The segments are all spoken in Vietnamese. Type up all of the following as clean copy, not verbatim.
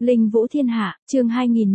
Linh Vũ Thiên Hạ, chương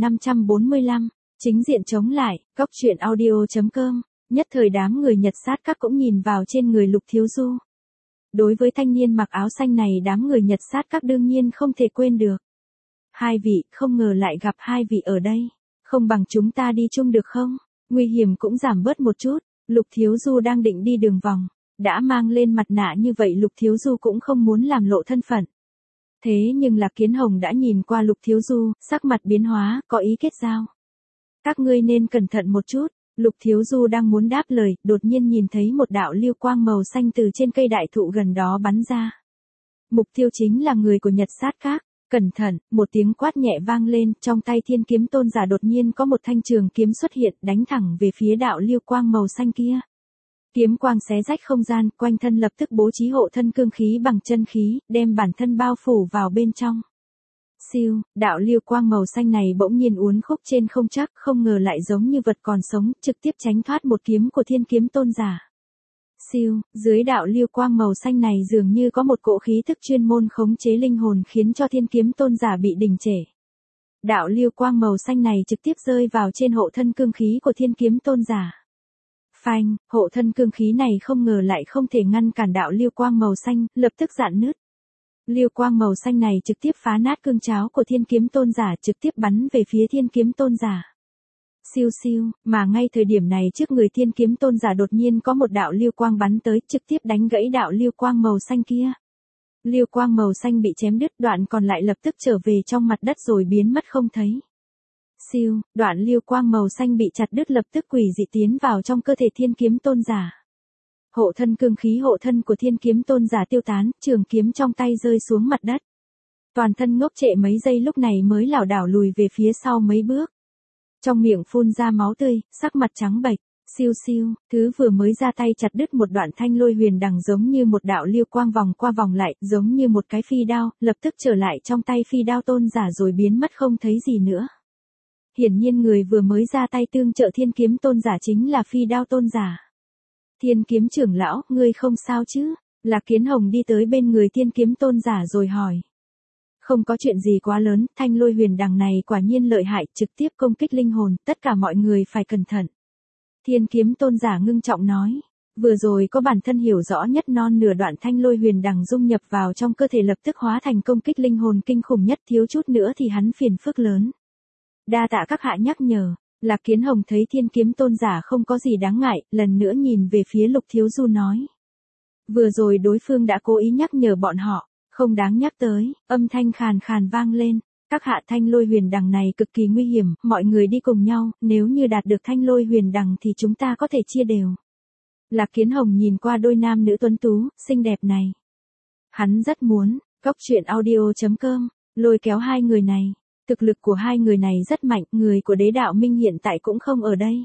2545, chính diện chống lại, góc truyện audio.com, nhất thời đám người Nhật sát các cũng nhìn vào trên người Lục Thiếu Du. Đối với thanh niên mặc áo xanh này đám người Nhật sát các đương nhiên không thể quên được. Hai vị, không ngờ lại gặp hai vị ở đây, không bằng chúng ta đi chung được không? Nguy hiểm cũng giảm bớt một chút, Lục Thiếu Du đang định đi đường vòng, đã mang lên mặt nạ như vậy Lục Thiếu Du cũng không muốn làm lộ thân phận. Thế nhưng Lạc Kiến Hồng đã nhìn qua Lục Thiếu Du, sắc mặt biến hóa, có ý kết giao. Các ngươi nên cẩn thận một chút, Lục Thiếu Du đang muốn đáp lời, đột nhiên nhìn thấy một đạo lưu quang màu xanh từ trên cây đại thụ gần đó bắn ra. Mục tiêu chính là người của Nhật sát các. Cẩn thận, một tiếng quát nhẹ vang lên, trong tay Thiên Kiếm Tôn giả đột nhiên có một thanh trường kiếm xuất hiện, đánh thẳng về phía đạo lưu quang màu xanh kia. Kiếm quang xé rách không gian, quanh thân lập tức bố trí hộ thân cương khí bằng chân khí, đem bản thân bao phủ vào bên trong. Siêu, đạo lưu quang màu xanh này bỗng nhiên uốn khúc trên không chắc, không ngờ lại giống như vật còn sống, trực tiếp tránh thoát một kiếm của Thiên Kiếm Tôn giả. Siêu, dưới đạo lưu quang màu xanh này dường như có một cỗ khí thức chuyên môn khống chế linh hồn khiến cho Thiên Kiếm Tôn giả bị đình trệ. Đạo lưu quang màu xanh này trực tiếp rơi vào trên hộ thân cương khí của Thiên Kiếm Tôn giả. Phanh, hộ thân cương khí này không ngờ lại không thể ngăn cản đạo lưu quang màu xanh, lập tức rạn nứt. Lưu quang màu xanh này trực tiếp phá nát cương cháo của Thiên Kiếm Tôn giả, trực tiếp bắn về phía Thiên Kiếm Tôn giả. Siêu siêu, mà ngay thời điểm này trước người Thiên Kiếm Tôn giả đột nhiên có một đạo lưu quang bắn tới, trực tiếp đánh gãy đạo lưu quang màu xanh kia. Lưu quang màu xanh bị chém đứt, đoạn còn lại lập tức trở về trong mặt đất rồi biến mất không thấy. Siêu, đoạn lưu quang màu xanh bị chặt đứt lập tức quỷ dị tiến vào trong cơ thể Thiên Kiếm Tôn giả. Hộ thân cương khí hộ thân của Thiên Kiếm Tôn giả tiêu tán, trường kiếm trong tay rơi xuống mặt đất. Toàn thân ngốc trệ mấy giây lúc này mới lảo đảo lùi về phía sau mấy bước. Trong miệng phun ra máu tươi, sắc mặt trắng bệch, siêu siêu, thứ vừa mới ra tay chặt đứt một đoạn thanh lôi huyền đằng giống như một đạo lưu quang vòng qua vòng lại, giống như một cái phi đao, lập tức trở lại trong tay phi đao tôn giả rồi biến mất không thấy gì nữa. Hiển nhiên người vừa mới ra tay tương trợ Thiên Kiếm Tôn giả chính là phi đao tôn giả. Thiên Kiếm trưởng lão, ngươi không sao chứ? Lạc Kiến Hồng đi tới bên người Thiên Kiếm Tôn giả rồi hỏi. Không có chuyện gì quá lớn, thanh lôi huyền đằng này quả nhiên lợi hại, trực tiếp công kích linh hồn, tất cả mọi người phải cẩn thận. Thiên Kiếm Tôn giả ngưng trọng nói, vừa rồi có bản thân hiểu rõ nhất non nửa đoạn thanh lôi huyền đằng dung nhập vào trong cơ thể lập tức hóa thành công kích linh hồn kinh khủng nhất, thiếu chút nữa thì hắn phiền phức lớn. Đa tạ các hạ nhắc nhở. Lạc Kiến Hồng thấy Thiên Kiếm Tôn giả không có gì đáng ngại, lần nữa nhìn về phía Lục Thiếu Du nói. Vừa rồi đối phương đã cố ý nhắc nhở bọn họ, không đáng nhắc tới, âm thanh khàn khàn vang lên. Các hạ thanh lôi huyền đằng này cực kỳ nguy hiểm, mọi người đi cùng nhau, nếu như đạt được thanh lôi huyền đằng thì chúng ta có thể chia đều. Lạc Kiến Hồng nhìn qua đôi nam nữ tuấn tú, xinh đẹp này. Hắn rất muốn, góc truyện audio.com, lôi kéo hai người này. Thực lực của hai người này rất mạnh, người của Đế Đạo Minh hiện tại cũng không ở đây.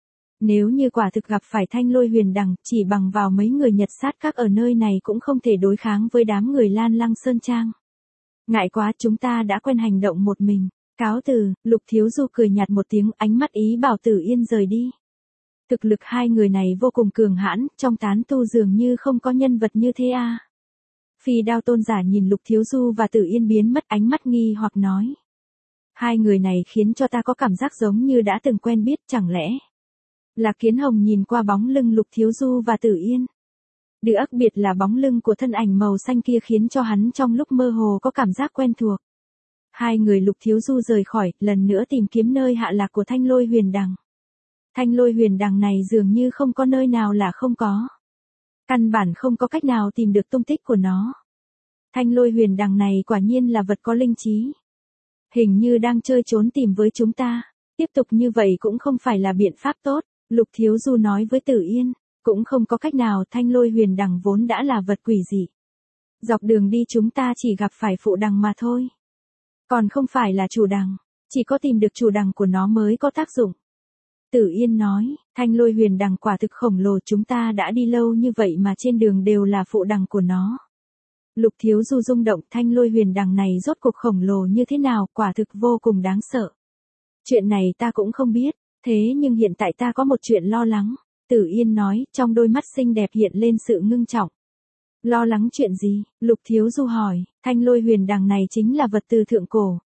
Nếu như quả thực gặp phải thanh lôi huyền đằng, chỉ bằng vào mấy người Nhật sát các ở nơi này cũng không thể đối kháng với đám người Lan Lăng Sơn Trang. Ngại quá, chúng ta đã quen hành động một mình. Cáo từ, Lục Thiếu Du cười nhạt một tiếng, ánh mắt ý bảo Tử Yên rời đi. Thực lực hai người này vô cùng cường hãn, trong tán tu dường như không có nhân vật như thế à. Phi đao tôn giả nhìn Lục Thiếu Du và Tử Yên biến mất, ánh mắt nghi hoặc nói. Hai người này khiến cho ta có cảm giác giống như đã từng quen biết, chẳng lẽ. Lạc Kiến Hồng nhìn qua bóng lưng Lục Thiếu Du và Tử Yên. Đặc biệt là bóng lưng của thân ảnh màu xanh kia khiến cho hắn trong lúc mơ hồ có cảm giác quen thuộc. Hai người Lục Thiếu Du rời khỏi, lần nữa tìm kiếm nơi hạ lạc của thanh lôi huyền đằng. Thanh lôi huyền đằng này dường như không có nơi nào là không có. Căn bản không có cách nào tìm được tung tích của nó. Thanh lôi huyền đằng này quả nhiên là vật có linh trí. Hình như đang chơi trốn tìm với chúng ta. Tiếp tục như vậy cũng không phải là biện pháp tốt, Lục Thiếu Du nói với Tử Yên. Cũng không có cách nào, thanh lôi huyền đằng vốn đã là vật quỷ dị. Dọc đường đi chúng ta chỉ gặp phải phụ đằng mà thôi. Còn không phải là chủ đằng, chỉ có tìm được chủ đằng của nó mới có tác dụng. Tử Yên nói, thanh lôi huyền đằng quả thực khổng lồ, chúng ta đã đi lâu như vậy mà trên đường đều là phụ đằng của nó. Lục Thiếu Du rung động, thanh lôi huyền đằng này rốt cuộc khổng lồ như thế nào, quả thực vô cùng đáng sợ. Chuyện này ta cũng không biết, thế nhưng hiện tại ta có một chuyện lo lắng. Tử Yên nói, trong đôi mắt xinh đẹp hiện lên sự ngưng trọng. Lo lắng chuyện gì? Lục Thiếu Du hỏi, thanh lôi huyền đằng này chính là vật từ thượng cổ,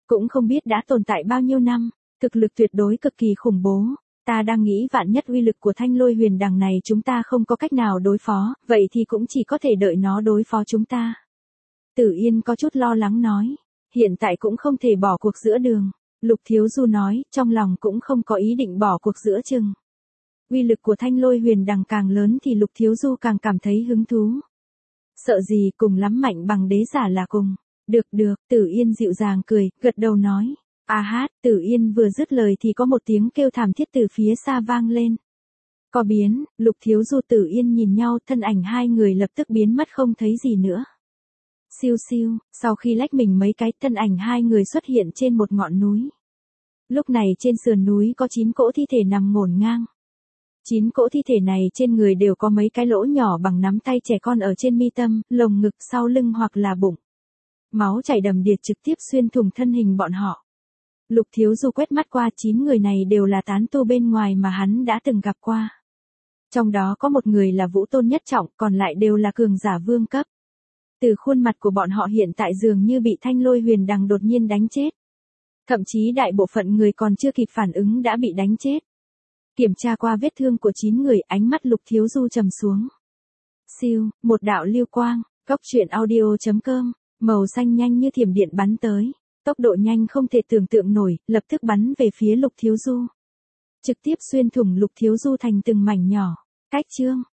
Cũng không biết đã tồn tại bao nhiêu năm, thực lực tuyệt đối cực kỳ khủng bố. Ta đang nghĩ vạn nhất uy lực của thanh lôi huyền đằng này chúng ta không có cách nào đối phó, vậy thì cũng chỉ có thể đợi nó đối phó chúng ta. Tử Yên có chút lo lắng nói, hiện tại cũng không thể bỏ cuộc giữa đường. Lục Thiếu Du nói, trong lòng cũng không có ý định bỏ cuộc giữa chừng. Uy lực của thanh lôi huyền đằng càng lớn thì Lục Thiếu Du càng cảm thấy hứng thú. Sợ gì, cùng lắm mạnh bằng đế giả là cùng. Được được, Tử Yên dịu dàng cười, gật đầu nói. A hát, Tử Yên vừa dứt lời thì có một tiếng kêu thảm thiết từ phía xa vang lên. Có biến, Lục Thiếu Du Tử Yên nhìn nhau, thân ảnh hai người lập tức biến mất không thấy gì nữa. Siêu siêu, sau khi lách mình mấy cái, thân ảnh hai người xuất hiện trên một ngọn núi. Lúc này trên sườn núi có 9 cỗ thi thể nằm ngổn ngang. 9 cỗ thi thể này trên người đều có mấy cái lỗ nhỏ bằng nắm tay trẻ con ở trên mi tâm, lồng ngực, sau lưng hoặc là bụng. Máu chảy đầm đìa trực tiếp xuyên thủng thân hình bọn họ. Lục Thiếu Du quét mắt qua 9 người này đều là tán tu bên ngoài mà hắn đã từng gặp qua. Trong đó có một người là vũ tôn nhất trọng, còn lại đều là cường giả vương cấp. Từ khuôn mặt của bọn họ hiện tại dường như bị thanh lôi huyền đằng đột nhiên đánh chết. Thậm chí đại bộ phận người còn chưa kịp phản ứng đã bị đánh chết. Kiểm tra qua vết thương của 9 người, ánh mắt Lục Thiếu Du trầm xuống. Siêu, một đạo lưu quang, goctruyện.audio.com, màu xanh nhanh như thiểm điện bắn tới. Tốc độ nhanh không thể tưởng tượng nổi, lập tức bắn về phía Lục Thiếu Du. Trực tiếp xuyên thủng Lục Thiếu Du thành từng mảnh nhỏ. Cách chương.